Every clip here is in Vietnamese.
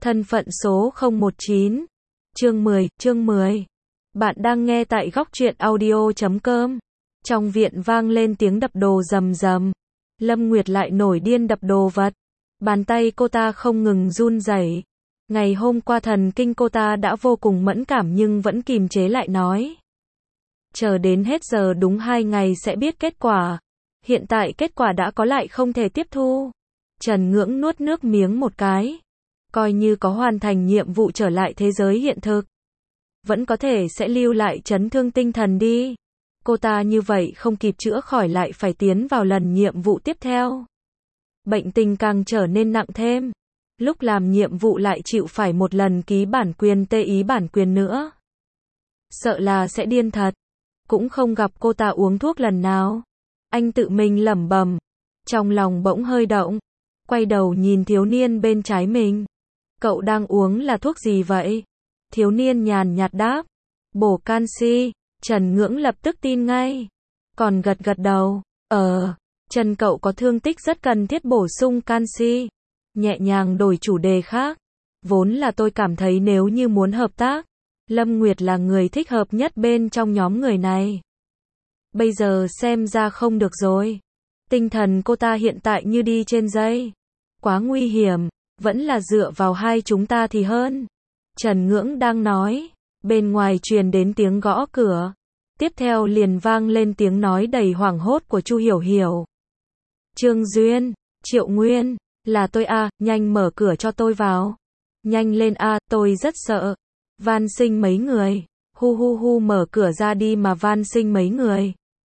Thân phận số 019. Chương 10. Bạn đang nghe tại góc truyện audio.com. Trong viện vang lên tiếng đập đồ rầm rầm. Lâm Nguyệt lại nổi điên đập đồ vật. Bàn tay cô ta không ngừng run rẩy. Ngày hôm qua thần kinh cô ta đã vô cùng mẫn cảm nhưng vẫn kìm chế lại nói. Chờ đến hết giờ đúng 2 ngày sẽ biết kết quả. Hiện tại kết quả đã có lại không thể tiếp thu. Trần Ngưỡng nuốt nước miếng một cái. Coi như có hoàn thành nhiệm vụ trở lại thế giới hiện thực. Vẫn có thể sẽ lưu lại chấn thương tinh thần đi. Cô ta như vậy không kịp chữa khỏi lại phải tiến vào lần nhiệm vụ tiếp theo. Bệnh tình càng trở nên nặng thêm. Lúc làm nhiệm vụ lại chịu phải một lần ký bản quyền tê ý bản quyền nữa. Sợ là sẽ điên thật. Cũng không gặp cô ta uống thuốc lần nào. Anh tự mình lẩm bẩm. Trong lòng bỗng hơi động. Quay đầu nhìn thiếu niên bên trái mình. Cậu đang uống là thuốc gì vậy? Thiếu niên nhàn nhạt đáp. Bổ canxi. Trần Ngưỡng lập tức tin ngay. Còn gật gật đầu. Chân cậu có thương tích rất cần thiết bổ sung canxi. Nhẹ nhàng đổi chủ đề khác. Vốn là tôi cảm thấy nếu như muốn hợp tác, Lâm Nguyệt là người thích hợp nhất bên trong nhóm người này. Bây giờ xem ra không được rồi. Tinh thần cô ta hiện tại như đi trên dây. Quá nguy hiểm. Vẫn là dựa vào hai chúng ta thì hơn. Trần Ngưỡng đang nói. Bên ngoài truyền đến tiếng gõ cửa. Tiếp theo liền vang lên tiếng nói đầy hoảng hốt của Chu Hiểu Hiểu. Trương Duyên, Triệu Nguyên, là tôi à, nhanh mở cửa cho tôi vào. Nhanh lên à, tôi rất sợ. Van Sinh mấy người. Hu mở cửa ra đi mà van sinh mấy người.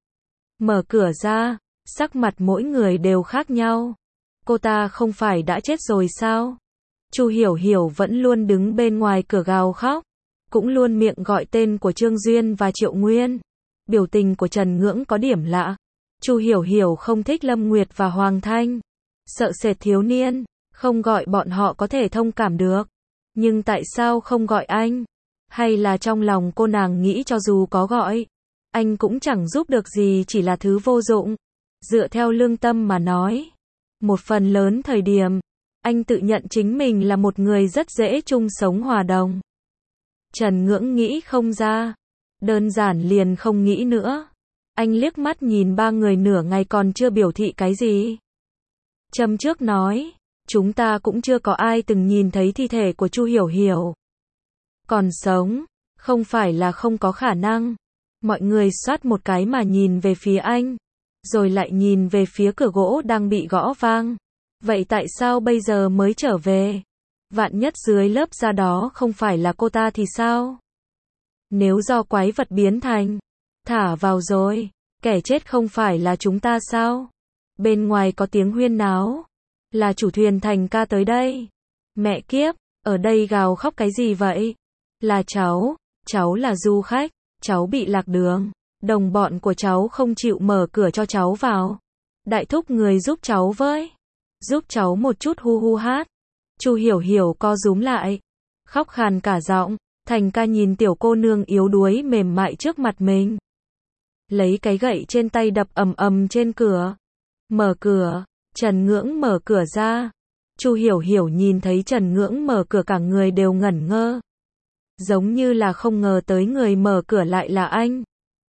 Mở cửa ra, sắc mặt mỗi người đều khác nhau. Cô ta không phải đã chết rồi sao? Chu Hiểu Hiểu vẫn luôn đứng bên ngoài cửa gào khóc. Cũng luôn miệng gọi tên của Trương Duyên và Triệu Nguyên. Biểu tình của Trần Ngưỡng có điểm lạ. Chu Hiểu Hiểu không thích Lâm Nguyệt và Hoàng Thanh. Sợ sệt thiếu niên. Không gọi bọn họ có thể thông cảm được. Nhưng tại sao không gọi anh? Hay là trong lòng cô nàng nghĩ cho dù có gọi, anh cũng chẳng giúp được gì, chỉ là thứ vô dụng. Dựa theo lương tâm mà nói. Một phần lớn thời điểm, anh tự nhận chính mình là một người rất dễ chung sống hòa đồng. Trần Ngưỡng nghĩ không ra. Đơn giản liền không nghĩ nữa. Anh liếc mắt nhìn ba người nửa ngày còn chưa biểu thị cái gì. Châm trước nói, chúng ta cũng chưa có ai từng nhìn thấy thi thể của Chu Hiểu Hiểu. Còn sống, không phải là không có khả năng. Mọi người xoát một cái mà nhìn về phía anh. Rồi lại nhìn về phía cửa gỗ đang bị gõ vang. Vậy tại sao bây giờ mới trở về? Vạn nhất dưới lớp da đó không phải là cô ta thì sao? Nếu do quái vật biến thành, thả vào rồi, kẻ chết không phải là chúng ta sao? Bên ngoài có tiếng huyên náo. Là chủ thuyền Thành ca tới đây. Mẹ kiếp, ở đây gào khóc cái gì vậy? Là cháu là du khách, cháu bị lạc đường. Đồng bọn của cháu không chịu mở cửa cho cháu vào. Đại thúc người giúp cháu với. Giúp cháu một chút hu hát. Chu Hiểu Hiểu co rúm lại. Khóc khàn cả giọng. Thành ca nhìn tiểu cô nương yếu đuối mềm mại trước mặt mình. Lấy cái gậy trên tay đập ầm trên cửa. Mở cửa. Trần Ngưỡng mở cửa ra. Chu Hiểu Hiểu nhìn thấy Trần Ngưỡng mở cửa cả người đều ngẩn ngơ. Giống như là không ngờ tới người mở cửa lại là anh.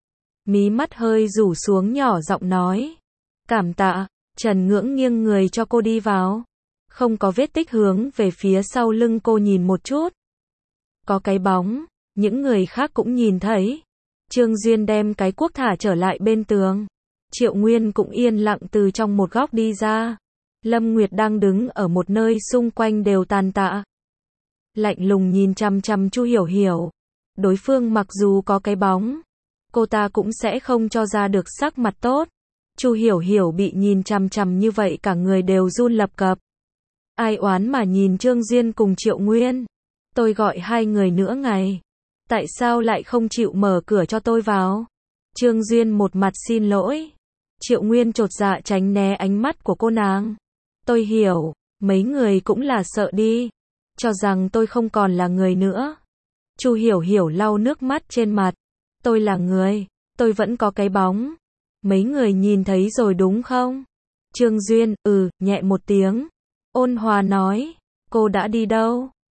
Mí mắt hơi rủ xuống nhỏ giọng nói. Cảm tạ. Trần Ngưỡng nghiêng người cho cô đi vào. Không có vết tích hướng về phía sau lưng cô nhìn một chút. Có cái bóng. Những người khác cũng nhìn thấy. Trương Duyên đem cái cuốc thả trở lại bên tường. Triệu Nguyên cũng yên lặng từ trong một góc đi ra. Lâm Nguyệt đang đứng ở một nơi xung quanh đều tàn tạ. Lạnh lùng nhìn chằm chằm Chu Hiểu Hiểu. Đối phương mặc dù có cái bóng, cô ta cũng sẽ không cho ra được sắc mặt tốt. Chu Hiểu Hiểu bị nhìn chằm chằm như vậy cả người đều run lập cập. Ai oán mà nhìn Trương Duyên cùng Triệu Nguyên. Tôi gọi hai người nữa ngày. Tại sao lại không chịu mở cửa cho tôi vào? Trương Duyên một mặt xin lỗi. Triệu Nguyên chột dạ tránh né ánh mắt của cô nàng. Tôi hiểu, mấy người cũng là sợ đi. Cho rằng tôi không còn là người nữa. Chu Hiểu Hiểu lau nước mắt trên mặt. Tôi là người, tôi vẫn có cái bóng. Mấy người nhìn thấy rồi đúng không? Trương Duyên, nhẹ một tiếng. Ôn hòa nói, cô đã đi đâu?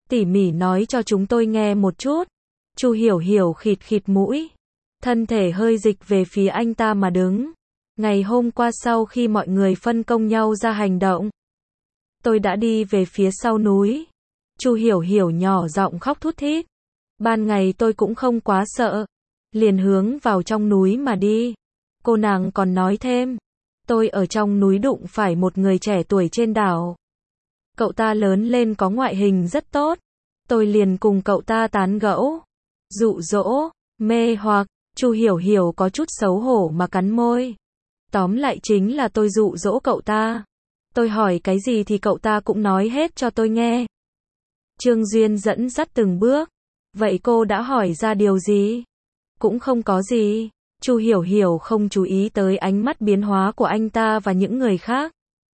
tỉ mỉ nói cho chúng tôi nghe một chút. Chu Hiểu Hiểu khịt khịt mũi, thân thể hơi dịch về phía anh ta mà đứng. Ngày hôm qua sau khi mọi người phân công nhau ra hành động, tôi đã đi về phía sau núi. Chu Hiểu Hiểu nhỏ giọng khóc thút thít. Ban ngày tôi cũng không quá sợ, liền hướng vào trong núi mà đi. Cô nàng còn nói thêm, tôi ở trong núi đụng phải một người trẻ tuổi trên đảo. Cậu ta lớn lên có ngoại hình rất tốt. Tôi liền cùng cậu ta tán gẫu, dụ dỗ, mê hoặc. Chu Hiểu Hiểu có chút xấu hổ mà cắn môi. Tóm lại chính là tôi dụ dỗ cậu ta. Tôi hỏi cái gì thì cậu ta cũng nói hết cho tôi nghe. Trương Duyên dẫn dắt từng bước. Vậy cô đã hỏi ra điều gì? Cũng không có gì. Chu Hiểu Hiểu không chú ý tới ánh mắt biến hóa của anh ta và những người khác.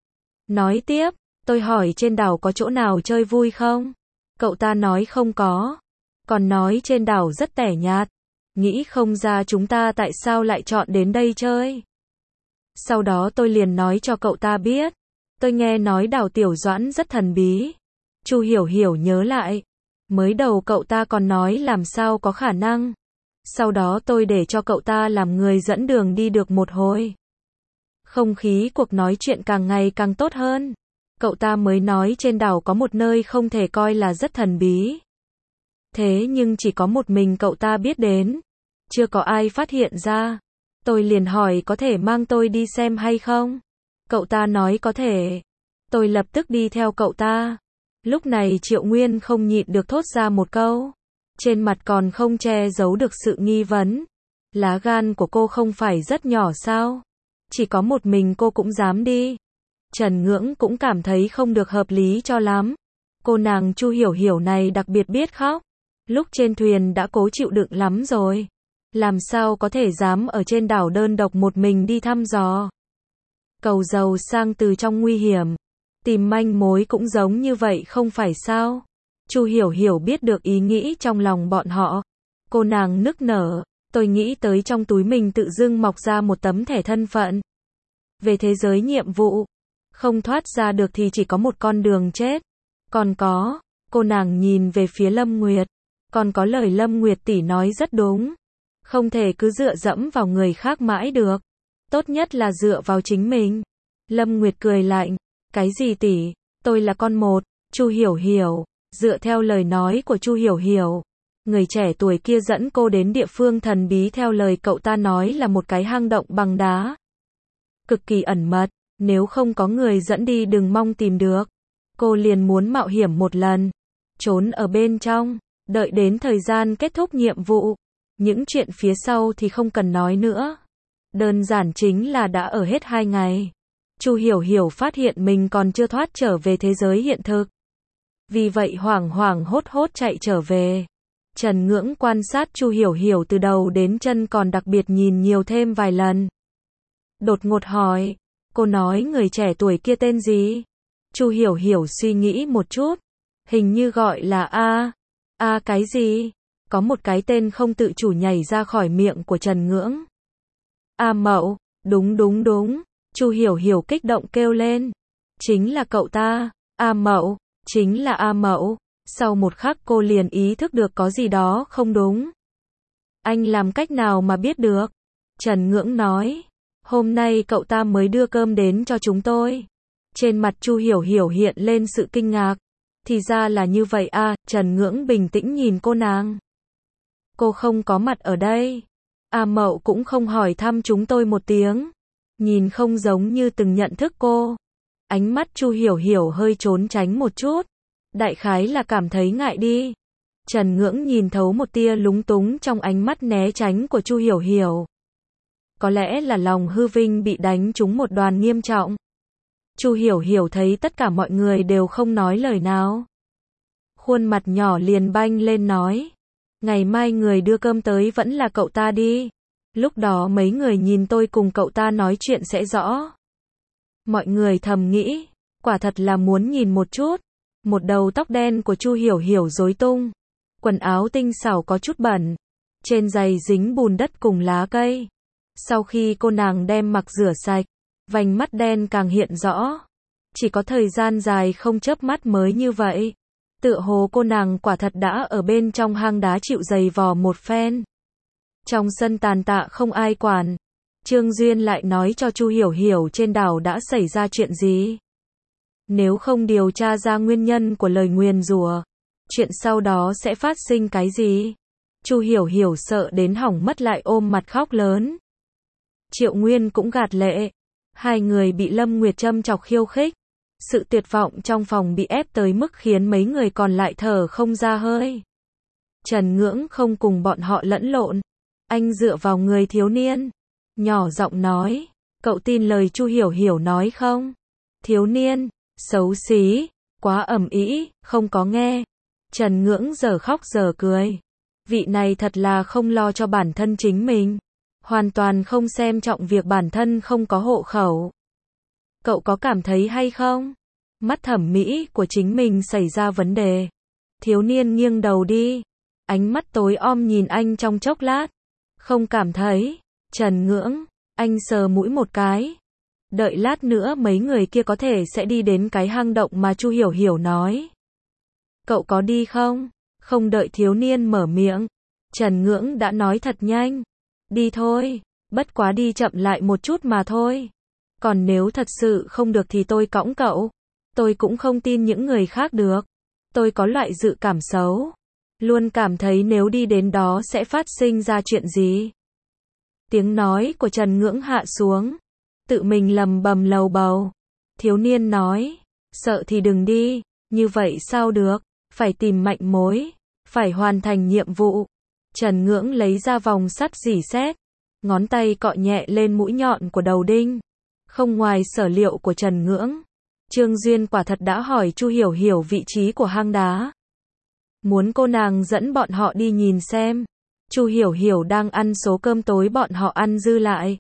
Nói tiếp, tôi hỏi trên đảo có chỗ nào chơi vui không? Cậu ta nói không có. Còn nói trên đảo rất tẻ nhạt. Nghĩ không ra chúng ta tại sao lại chọn đến đây chơi. Sau đó tôi liền nói cho cậu ta biết. Tôi nghe nói đảo Tiểu Doãn rất thần bí. Chu Hiểu Hiểu nhớ lại. Mới đầu cậu ta còn nói làm sao có khả năng. Sau đó tôi để cho cậu ta làm người dẫn đường đi được một hồi. Không khí cuộc nói chuyện càng ngày càng tốt hơn. Cậu ta mới nói trên đảo có một nơi không thể coi là rất thần bí. Thế nhưng chỉ có một mình cậu ta biết đến. Chưa có ai phát hiện ra. Tôi liền hỏi có thể mang tôi đi xem hay không? Cậu ta nói có thể. Tôi lập tức đi theo cậu ta. Lúc này Triệu Nguyên không nhịn được thốt ra một câu. Trên mặt còn không che giấu được sự nghi vấn. Lá gan của cô không phải rất nhỏ sao? Chỉ có một mình cô cũng dám đi. Trần Ngưỡng cũng cảm thấy không được hợp lý cho lắm. Cô nàng Chu Hiểu Hiểu này đặc biệt biết khóc. Lúc trên thuyền đã cố chịu đựng lắm rồi. Làm sao có thể dám ở trên đảo đơn độc một mình đi thăm dò. Cầu giàu sang từ trong nguy hiểm. Tìm manh mối cũng giống như vậy không phải sao? Chu Hiểu Hiểu biết được ý nghĩ trong lòng bọn họ. Cô nàng nức nở. Tôi nghĩ tới trong túi mình tự dưng mọc ra một tấm thẻ thân phận. Về thế giới nhiệm vụ. Không thoát ra được thì chỉ có một con đường chết. Còn có. Cô nàng nhìn về phía Lâm Nguyệt. Còn có lời Lâm Nguyệt tỷ nói rất đúng. Không thể cứ dựa dẫm vào người khác mãi được. Tốt nhất là dựa vào chính mình. Lâm Nguyệt cười lạnh. Cái gì tỷ? Tôi là con một. Chu Hiểu Hiểu. Dựa theo lời nói của Chu Hiểu Hiểu. Người trẻ tuổi kia dẫn cô đến địa phương thần bí theo lời cậu ta nói là một cái hang động bằng đá. Cực kỳ ẩn mật. Nếu không có người dẫn đi đừng mong tìm được. Cô liền muốn mạo hiểm một lần. Trốn ở bên trong. Đợi đến thời gian kết thúc nhiệm vụ. Những chuyện phía sau thì không cần nói nữa. Đơn giản chính là đã ở hết 2 ngày. Chu Hiểu Hiểu phát hiện mình còn chưa thoát trở về thế giới hiện thực. Vì vậy hoảng hoảng hốt hốt chạy trở về. Trần Ngưỡng quan sát Chu Hiểu Hiểu từ đầu đến chân còn đặc biệt nhìn nhiều thêm vài lần. Đột ngột hỏi. Cô nói người trẻ tuổi kia tên gì? Chu Hiểu Hiểu suy nghĩ một chút. Hình như gọi là A. A cái gì? Có một cái tên không tự chủ nhảy ra khỏi miệng của Trần Ngưỡng. A Mậu. Đúng đúng đúng. Chu Hiểu Hiểu kích động kêu lên. Chính là cậu ta. A Mậu. Chính là A Mậu. Sau một khắc cô liền ý thức được có gì đó không đúng. Anh làm cách nào mà biết được? Trần Ngưỡng nói. Hôm nay cậu ta mới đưa cơm đến cho chúng tôi. Trên mặt Chu Hiểu Hiểu hiện lên sự kinh ngạc. Thì ra là như vậy à, Trần Ngưỡng bình tĩnh nhìn cô nàng. Cô không có mặt ở đây. A Mậu cũng không hỏi thăm chúng tôi một tiếng. Nhìn không giống như từng nhận thức cô. Ánh mắt Chu Hiểu Hiểu hơi trốn tránh một chút. Đại khái là cảm thấy ngại đi. Trần Ngưỡng nhìn thấu một tia lúng túng trong ánh mắt né tránh của Chu Hiểu Hiểu. Có lẽ là lòng hư vinh bị đánh trúng một đòn nghiêm trọng. Chu Hiểu Hiểu thấy tất cả mọi người đều không nói lời nào. Khuôn mặt nhỏ liền banh lên nói. Ngày mai người đưa cơm tới vẫn là cậu ta đi. Lúc đó mấy người nhìn tôi cùng cậu ta nói chuyện sẽ rõ. Mọi người thầm nghĩ. Quả thật là muốn nhìn một chút. Một đầu tóc đen của Chu Hiểu Hiểu rối tung. Quần áo tinh xảo có chút bẩn. Trên giày dính bùn đất cùng lá cây. Sau khi cô nàng đem mặc rửa sạch. Vành mắt đen càng hiện rõ. Chỉ có thời gian dài không chớp mắt mới như vậy. Tựa hồ cô nàng quả thật đã ở bên trong hang đá chịu giày vò một phen. Trong sân tàn tạ không ai quản. Trương Duyên lại nói cho Chu Hiểu Hiểu trên đảo đã xảy ra chuyện gì. Nếu không điều tra ra nguyên nhân của lời nguyền rủa, chuyện sau đó sẽ phát sinh cái gì? Chu Hiểu Hiểu sợ đến hỏng mất lại ôm mặt khóc lớn. Triệu Nguyên cũng gạt lệ. Hai người bị Lâm Nguyệt châm chọc khiêu khích. Sự tuyệt vọng trong phòng bị ép tới mức khiến mấy người còn lại thở không ra hơi. Trần Ngưỡng không cùng bọn họ lẫn lộn. Anh dựa vào người thiếu niên, nhỏ giọng nói, cậu tin lời Chu Hiểu Hiểu nói không? Thiếu niên, xấu xí, quá ầm ĩ, không có nghe. Trần Ngưỡng giờ khóc giờ cười. Vị này thật là không lo cho bản thân chính mình. Hoàn toàn không xem trọng việc bản thân không có hộ khẩu. Cậu có cảm thấy hay không? Mắt thẩm mỹ của chính mình xảy ra vấn đề. Thiếu niên nghiêng đầu đi. Ánh mắt tối om nhìn anh trong chốc lát. Không cảm thấy. Trần Ngưỡng, anh sờ mũi một cái. Đợi lát nữa mấy người kia có thể sẽ đi đến cái hang động mà Chu Hiểu Hiểu nói. Cậu có đi không? Không đợi thiếu niên mở miệng. Trần Ngưỡng đã nói thật nhanh. Đi thôi, bất quá đi chậm lại một chút mà thôi. Còn nếu thật sự không được thì tôi cõng cậu. Tôi cũng không tin những người khác được. Tôi có loại dự cảm xấu. Luôn cảm thấy nếu đi đến đó sẽ phát sinh ra chuyện gì. Tiếng nói của Trần Ngưỡng hạ xuống. Tự mình lầm bầm lầu bầu. Thiếu niên nói, sợ thì đừng đi, như vậy sao được, phải tìm manh mối, phải hoàn thành nhiệm vụ. Trần Ngưỡng lấy ra vòng sắt rỉ sét, ngón tay cọ nhẹ lên mũi nhọn của đầu đinh. Không ngoài sở liệu của Trần Ngưỡng, Trương Duyên quả thật đã hỏi Chu Hiểu Hiểu vị trí của hang đá. Muốn cô nàng dẫn bọn họ đi nhìn xem. Chu Hiểu Hiểu đang ăn số cơm tối bọn họ ăn dư lại.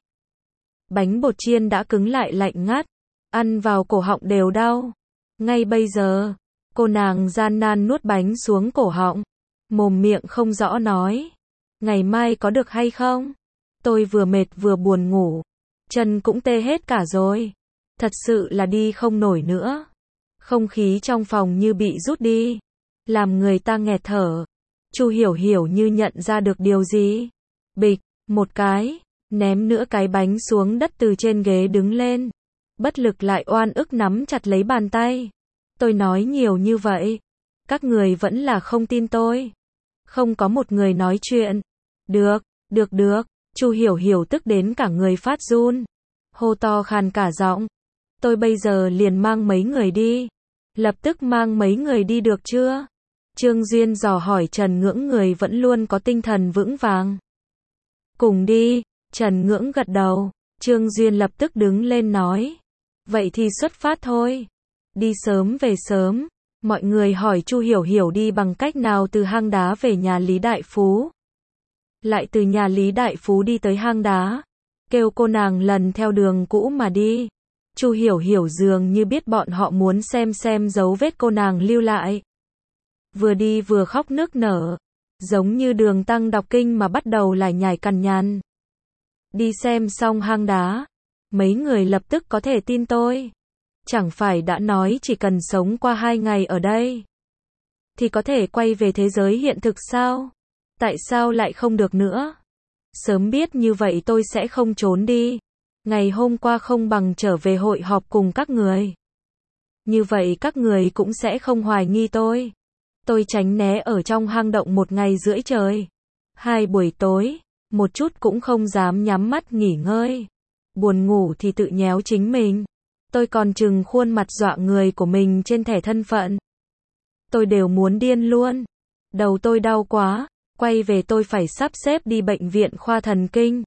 Bánh bột chiên đã cứng lại lạnh ngắt, ăn vào cổ họng đều đau. Ngay bây giờ, cô nàng gian nan nuốt bánh xuống cổ họng, mồm miệng không rõ nói. Ngày mai có được hay không? Tôi vừa mệt vừa buồn ngủ, chân cũng tê hết cả rồi. Thật sự là đi không nổi nữa. Không khí trong phòng như bị rút đi, làm người ta nghẹt thở. Chu Hiểu Hiểu như nhận ra được điều gì. Bịch, một cái, ném nữa cái bánh xuống đất từ trên ghế đứng lên. Bất lực lại oan ức nắm chặt lấy bàn tay. Tôi nói nhiều như vậy. Các người vẫn là không tin tôi. Không có một người nói chuyện. Được, được. Chu Hiểu Hiểu tức đến cả người phát run. Hô to khàn cả giọng. Tôi bây giờ liền mang mấy người đi. Lập tức mang mấy người đi được chưa? Trương Duyên dò hỏi Trần Ngưỡng, người vẫn luôn có tinh thần vững vàng. Cùng đi, Trần Ngưỡng gật đầu. Trương Duyên lập tức đứng lên nói. Vậy thì xuất phát thôi. Đi sớm về sớm. Mọi người hỏi Chu Hiểu Hiểu đi bằng cách nào từ hang đá về nhà Lý Đại Phú. Lại từ nhà Lý Đại Phú đi tới hang đá. Kêu cô nàng lần theo đường cũ mà đi. Chu Hiểu Hiểu dường như biết bọn họ muốn xem dấu vết cô nàng lưu lại. Vừa đi vừa khóc nức nở. Giống như Đường Tăng đọc kinh mà bắt đầu lải nhải cằn nhằn. Đi xem xong hang đá. Mấy người lập tức có thể tin tôi. Chẳng phải đã nói chỉ cần sống qua 2 ngày ở đây thì có thể quay về thế giới hiện thực sao? Tại sao lại không được nữa? Sớm biết như vậy tôi sẽ không trốn đi. Ngày hôm qua không bằng trở về hội họp cùng các người. Như vậy các người cũng sẽ không hoài nghi tôi. Tôi tránh né ở trong hang động 1 ngày rưỡi trời. 2 buổi tối, một chút cũng không dám nhắm mắt nghỉ ngơi. Buồn ngủ thì tự nhéo chính mình. Tôi còn chừng khuôn mặt dọa người của mình trên thẻ thân phận. Tôi đều muốn điên luôn. Đầu tôi đau quá, quay về tôi phải sắp xếp đi bệnh viện khoa thần kinh.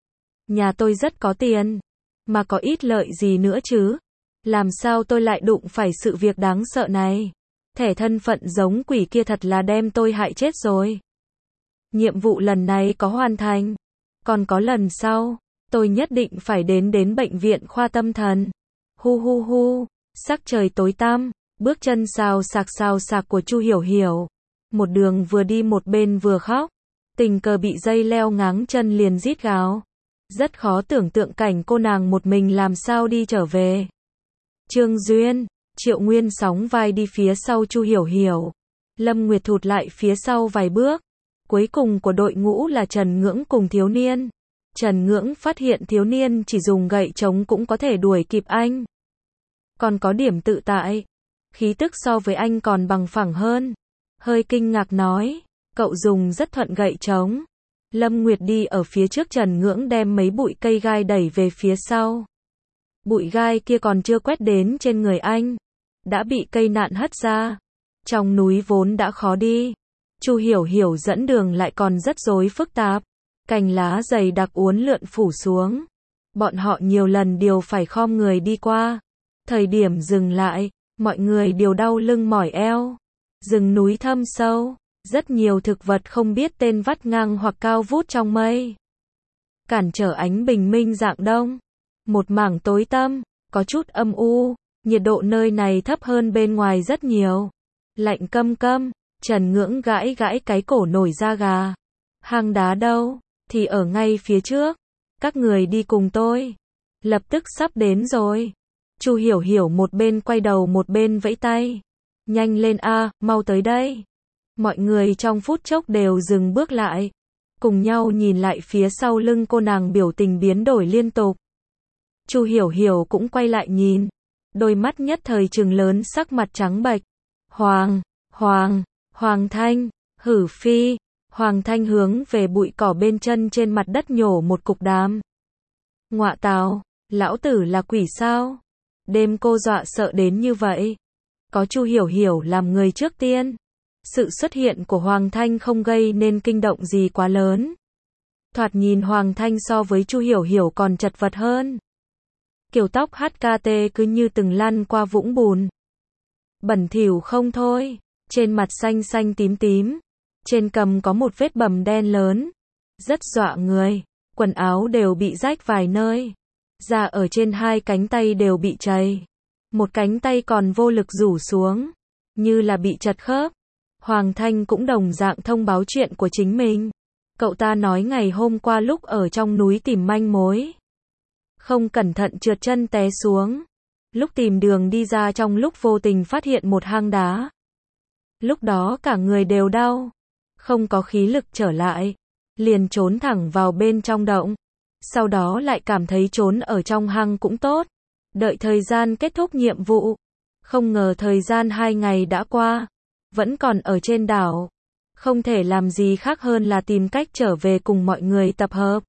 Nhà tôi rất có tiền, mà có ít lợi gì nữa chứ. Làm sao tôi lại đụng phải sự việc đáng sợ này? Thẻ thân phận giống quỷ kia thật là đem tôi hại chết rồi. Nhiệm vụ lần này có hoàn thành. Còn có lần sau, tôi nhất định phải đến bệnh viện khoa tâm thần. Hu, sắc trời tối tăm, bước chân xào xạc của Chu Hiểu Hiểu. Một đường vừa đi một bên vừa khóc. Tình cờ bị dây leo ngáng chân liền rít gào. Rất khó tưởng tượng cảnh cô nàng một mình làm sao đi trở về. Trương Duyên, Triệu Nguyên sóng vai đi phía sau Chu Hiểu Hiểu. Lâm Nguyệt thụt lại phía sau vài bước. Cuối cùng của đội ngũ là Trần Ngưỡng cùng thiếu niên. Trần Ngưỡng phát hiện thiếu niên chỉ dùng gậy trống cũng có thể đuổi kịp anh. Còn có điểm tự tại. Khí tức so với anh còn bằng phẳng hơn. Hơi kinh ngạc nói, cậu dùng rất thuận gậy trống. Lâm Nguyệt đi ở phía trước, Trần Ngưỡng đem mấy bụi cây gai đẩy về phía sau. Bụi gai kia còn chưa quét đến trên người anh, đã bị cây nạn hất ra. Trong núi vốn đã khó đi, Chu Hiểu Hiểu dẫn đường lại còn rất rối phức tạp. Cành lá dày đặc uốn lượn phủ xuống. Bọn họ nhiều lần đều phải khom người đi qua. Thời điểm dừng lại, mọi người đều đau lưng mỏi eo. Rừng núi thâm sâu, rất nhiều thực vật không biết tên vắt ngang hoặc cao vút trong mây. Cản trở ánh bình minh rạng đông. Một mảng tối tăm, có chút âm u, nhiệt độ nơi này thấp hơn bên ngoài rất nhiều. Lạnh căm căm, Trần Ngưỡng gãi gãi cái cổ nổi da gà. Hang đá đâu? Thì ở ngay phía trước. Các người đi cùng tôi. Lập tức sắp đến rồi. Chu Hiểu Hiểu một bên quay đầu một bên vẫy tay. Nhanh lên a, mau tới đây. Mọi người trong phút chốc đều dừng bước lại. Cùng nhau nhìn lại phía sau lưng cô nàng, biểu tình biến đổi liên tục. Chu Hiểu Hiểu cũng quay lại nhìn. Đôi mắt nhất thời trừng lớn, sắc mặt trắng bệch. Hoàng Thanh, Hử Phi. Hoàng Thanh hướng về bụi cỏ bên chân trên mặt đất nhổ một cục đám. Ngọa tào, lão tử là quỷ sao? Đêm cô dọa sợ đến như vậy. Có Chu Hiểu Hiểu làm người trước tiên. Sự xuất hiện của Hoàng Thanh không gây nên kinh động gì quá lớn. Thoạt nhìn Hoàng Thanh so với Chu Hiểu Hiểu còn chật vật hơn. Kiểu tóc HKT cứ như từng lăn qua vũng bùn. Bẩn thỉu không thôi. Trên mặt xanh xanh tím tím. Trên cằm có một vết bầm đen lớn. Rất dọa người. Quần áo đều bị rách vài nơi. Da ở trên hai cánh tay đều bị chảy. Một cánh tay còn vô lực rủ xuống. Như là bị chật khớp. Hoàng Thanh cũng đồng dạng thông báo chuyện của chính mình. Cậu ta nói ngày hôm qua lúc ở trong núi tìm manh mối. Không cẩn thận trượt chân té xuống. Lúc tìm đường đi ra trong lúc vô tình phát hiện một hang đá. Lúc đó cả người đều đau. Không có khí lực trở lại. Liền trốn thẳng vào bên trong động. Sau đó lại cảm thấy trốn ở trong hang cũng tốt. Đợi thời gian kết thúc nhiệm vụ. Không ngờ thời gian 2 ngày đã qua. Vẫn còn ở trên đảo. Không thể làm gì khác hơn là tìm cách trở về cùng mọi người tập hợp.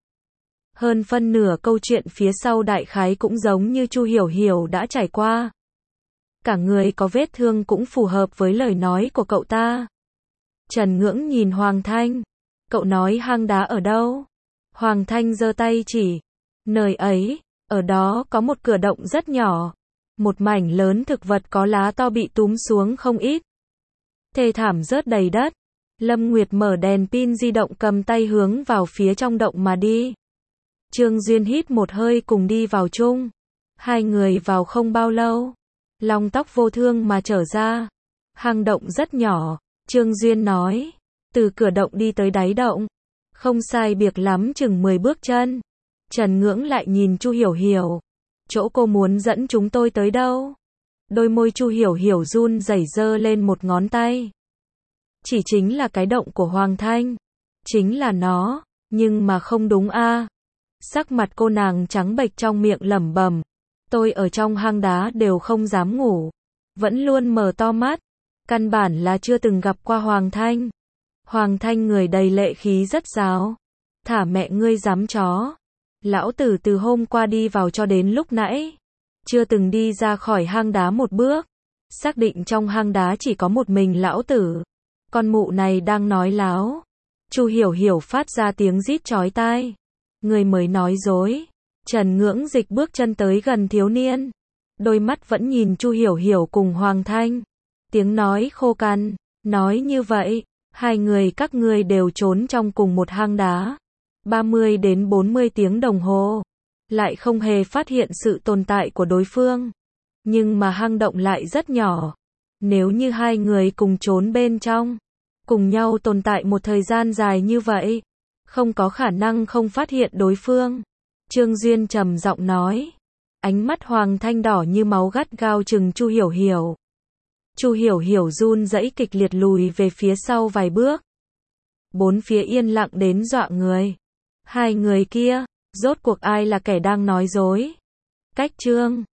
Hơn phân nửa câu chuyện phía sau đại khái cũng giống như Chu Hiểu Hiểu đã trải qua. Cả người có vết thương cũng phù hợp với lời nói của cậu ta. Trần Ngưỡng nhìn Hoàng Thanh. Cậu nói hang đá ở đâu? Hoàng Thanh giơ tay chỉ. Nơi ấy, ở đó có một cửa động rất nhỏ. Một mảnh lớn thực vật có lá to bị túm xuống không ít. Thê thảm rớt đầy đất. Lâm Nguyệt mở đèn pin di động, cầm tay hướng vào phía trong động mà đi. Trương Duyên hít một hơi cùng đi vào chung. Hai người vào không bao lâu. Long Tóc vô thương mà trở ra. Hang động rất nhỏ. Trương Duyên nói. Từ cửa động đi tới đáy động. Không sai biệt lắm chừng 10 bước chân. Trần Ngưỡng lại nhìn Chu Hiểu Hiểu. Chỗ cô muốn dẫn chúng tôi tới đâu? Đôi môi Chu Hiểu Hiểu run rẩy, giơ lên một ngón tay. Chỉ chính là cái động của Hoàng Thanh. Chính là nó. Nhưng mà không đúng a. Sắc mặt cô nàng trắng bệch, trong miệng lẩm bẩm. Tôi ở trong hang đá đều không dám ngủ. Vẫn luôn mở to mắt. Căn bản là chưa từng gặp qua Hoàng Thanh. Hoàng Thanh người đầy lệ khí rất ráo. Thả mẹ ngươi dám chó. Lão tử từ hôm qua đi vào cho đến lúc nãy. Chưa từng đi ra khỏi hang đá một bước. Xác định trong hang đá chỉ có một mình lão tử. Con mụ này đang nói láo. Chu Hiểu Hiểu phát ra tiếng rít chói tai. Người mới nói dối. Trần Ngưỡng dịch bước chân tới gần thiếu niên. Đôi mắt vẫn nhìn Chu Hiểu Hiểu cùng Hoàng Thanh. Tiếng nói khô cằn. Nói như vậy, hai người các ngươi đều trốn trong cùng một hang đá. 30 đến 40 tiếng đồng hồ. Lại không hề phát hiện sự tồn tại của đối phương. Nhưng mà hang động lại rất nhỏ. Nếu như hai người cùng trốn bên trong, cùng nhau tồn tại một thời gian dài như vậy, không có khả năng không phát hiện đối phương. Trương Duyên trầm giọng nói. Ánh mắt Hoàng Thanh đỏ như máu, gắt gao chừng Chu Hiểu Hiểu. Chu Hiểu Hiểu run rẩy kịch liệt lùi về phía sau vài bước. Bốn phía yên lặng đến dọa người. Hai người kia, rốt cuộc ai là kẻ đang nói dối? Cách Trương